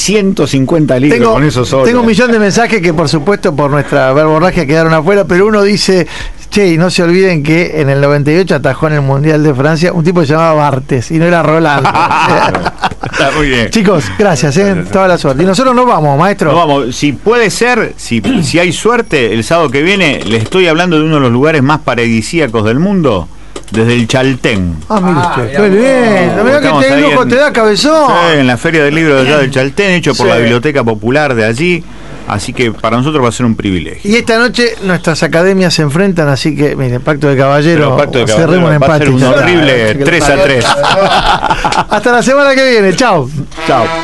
750 libros con eso solo. Tengo un millón de mensajes que por supuesto por nuestra verborragia quedaron afuera, pero uno dice, che, y no se olviden que en el 98 atajó en el Mundial de Francia un tipo que se llamaba Bartes y no era Rolando. Está muy bien. Chicos, gracias, toda la suerte. Y nosotros nos vamos, maestro. Nos vamos. Si puede ser, si hay suerte, el sábado que viene les estoy hablando de uno de los lugares más paradisíacos del mundo, desde el Chaltén. Mire usted, qué lindo. Mirá que te lujo te da, cabezón. Sí, en la Feria del Libro de allá del Chaltén, hecho por la Biblioteca Popular de allí. Así que para nosotros va a ser un privilegio. Y esta noche nuestras academias se enfrentan, así que, mire, Pacto de Caballero, cerremos un empate. Va a ser un horrible 3-3. Hasta la semana que viene, chao. Chao.